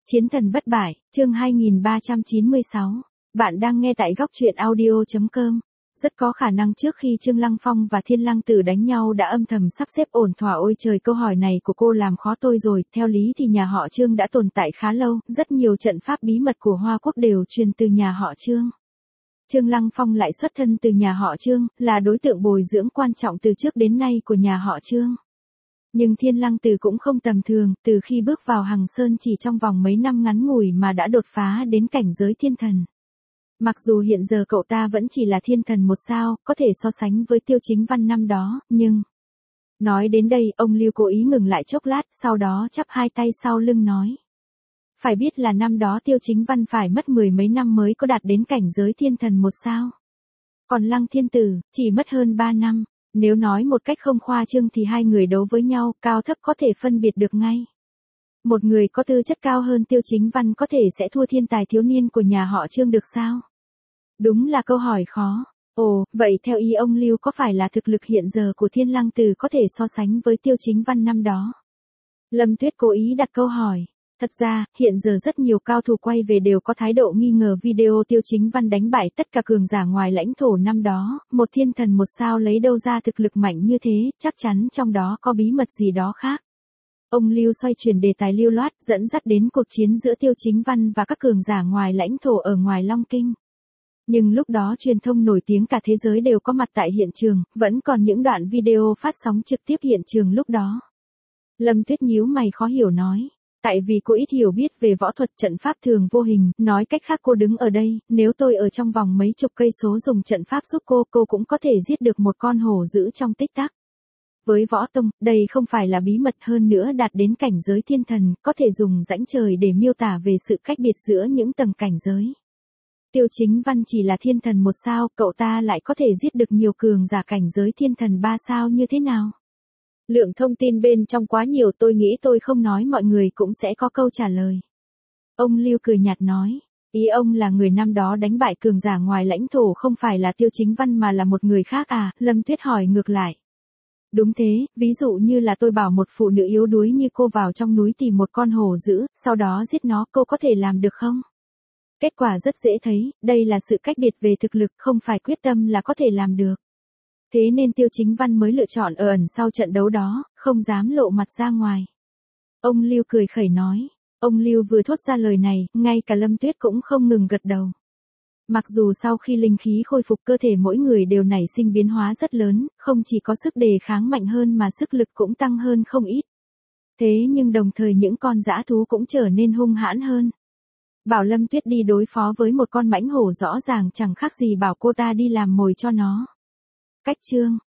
Chiến thần bất bại, chương 2396. Bạn đang nghe tại góc truyện audio.com. Rất có khả năng trước khi Trương Lăng Phong và Thiên Lăng Tử đánh nhau đã âm thầm sắp xếp ổn thỏa. Ôi trời, câu hỏi này của cô làm khó tôi rồi. Theo lý thì nhà họ Trương đã tồn tại khá lâu, rất nhiều trận pháp bí mật của Hoa Quốc đều truyền từ nhà họ Trương. Trương Lăng Phong lại xuất thân từ nhà họ Trương, là đối tượng bồi dưỡng quan trọng từ trước đến nay của nhà họ Trương. Nhưng Thiên Lăng Tử cũng không tầm thường, từ khi bước vào Hằng Sơn chỉ trong vòng mấy năm ngắn ngủi mà đã đột phá đến cảnh giới thiên thần. Mặc dù hiện giờ cậu ta vẫn chỉ là thiên thần một sao, có thể so sánh với Tiêu Chính Văn năm đó, nhưng... Nói đến đây, ông Lưu cố ý ngừng lại chốc lát, sau đó chắp hai tay sau lưng nói. Phải biết là năm đó Tiêu Chính Văn phải mất mười mấy năm mới có đạt đến cảnh giới thiên thần một sao. Còn Lăng Thiên Tử, chỉ mất hơn 3 năm. Nếu nói một cách không khoa trương thì hai người đấu với nhau, cao thấp có thể phân biệt được ngay. Một người có tư chất cao hơn Tiêu Chính Văn có thể sẽ thua thiên tài thiếu niên của nhà họ Trương được sao? Đúng là câu hỏi khó. Ồ, vậy theo ý ông Lưu có phải là thực lực hiện giờ của Thiên Lăng Tử có thể so sánh với Tiêu Chính Văn năm đó? Lâm Tuyết cố ý đặt câu hỏi. Thật ra, hiện giờ rất nhiều cao thủ quay về đều có thái độ nghi ngờ video Tiêu Chính Văn đánh bại tất cả cường giả ngoài lãnh thổ năm đó, một thiên thần một sao lấy đâu ra thực lực mạnh như thế, chắc chắn trong đó có bí mật gì đó khác. Ông Lưu xoay chuyển đề tài lưu loát, dẫn dắt đến cuộc chiến giữa Tiêu Chính Văn và các cường giả ngoài lãnh thổ ở ngoài Long Kinh. Nhưng lúc đó truyền thông nổi tiếng cả thế giới đều có mặt tại hiện trường, vẫn còn những đoạn video phát sóng trực tiếp hiện trường lúc đó. Lâm Tuyết nhíu mày khó hiểu nói. Tại vì cô ít hiểu biết về võ thuật trận pháp thường vô hình, nói cách khác cô đứng ở đây, nếu tôi ở trong vòng mấy chục cây số dùng trận pháp giúp cô cũng có thể giết được một con hổ dữ trong tích tắc. Với võ tông, đây không phải là bí mật, hơn nữa đạt đến cảnh giới thiên thần, có thể dùng rãnh trời để miêu tả về sự cách biệt giữa những tầng cảnh giới. Tiêu Chính Văn chỉ là thiên thần một sao, cậu ta lại có thể giết được nhiều cường giả cảnh giới thiên thần 3 sao như thế nào? Lượng thông tin bên trong quá nhiều, tôi nghĩ tôi không nói mọi người cũng sẽ có câu trả lời. Ông Lưu cười nhạt nói, ý ông là người năm đó đánh bại cường giả ngoài lãnh thổ không phải là Tiêu Chính Văn mà là một người khác à? Lâm Tuyết hỏi ngược lại. Đúng thế, ví dụ như là tôi bảo một phụ nữ yếu đuối như cô vào trong núi tìm một con hổ dữ, sau đó giết nó, cô có thể làm được không? Kết quả rất dễ thấy, đây là sự cách biệt về thực lực, không phải quyết tâm là có thể làm được. Thế nên Tiêu Chính Văn mới lựa chọn ở ẩn sau trận đấu đó, không dám lộ mặt ra ngoài. Ông Lưu cười khẩy nói. Ông Lưu vừa thốt ra lời này, ngay cả Lâm Tuyết cũng không ngừng gật đầu. Mặc dù sau khi linh khí khôi phục cơ thể mỗi người đều nảy sinh biến hóa rất lớn, không chỉ có sức đề kháng mạnh hơn mà sức lực cũng tăng hơn không ít. Thế nhưng đồng thời những con dã thú cũng trở nên hung hãn hơn. Bảo Lâm Tuyết đi đối phó với một con mãnh hổ rõ ràng chẳng khác gì bảo cô ta đi làm mồi cho nó. Cách chương